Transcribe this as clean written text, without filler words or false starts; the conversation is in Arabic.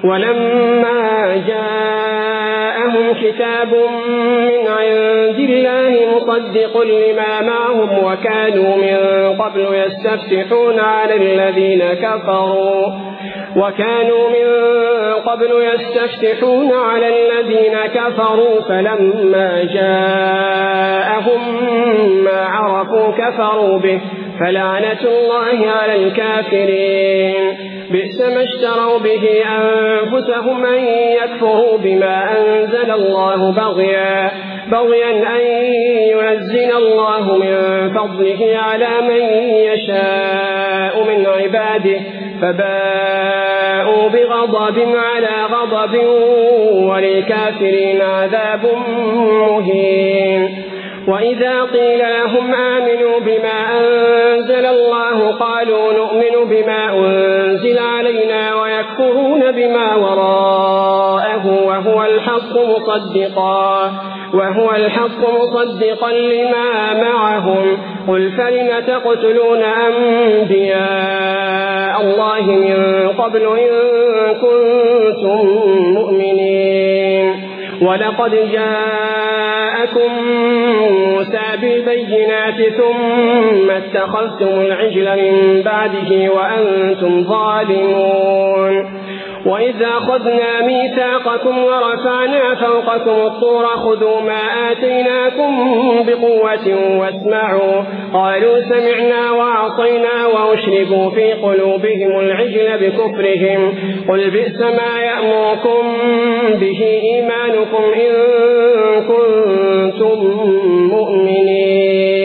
ولما جاءهم كتاب من عند الله مصدق لما معهم وكانوا من قبل يستفتحون على الذين كفروا فلما جاءهم ما عرفوا كفروا به فلعنة الله على الكافرين. بئس ما اشتروا به أنفسهم أن يكفروا بما أنزل الله بغيا أن ينزل الله من فضله على من يشاء من عباده فباءوا بغضب على غضب وللكافرين عذاب مهين. وإذا قيل لهم آمنوا بما أنزل الله قالوا نؤمن بما أنزل علينا ويكفرون بما وراءه وهو الحق مصدقا لما معهم. قل فلم تقتلون أنبياء الله من قبل إن كنتم مؤمنين. ولقد جاءكم موسى بالبينات ثم اتخذتم العجل من بعده وأنتم ظالمون. وإذا أخذنا ميثاقكم ورفعنا فوقكم الطور خذوا ما آتيناكم بقوة واسمعوا قالوا سمعنا وعصينا وأشربوا في قلوبهم العجل بكفرهم. قل بئس ما يأمركم به إيمانكم إن كنتم مؤمنين.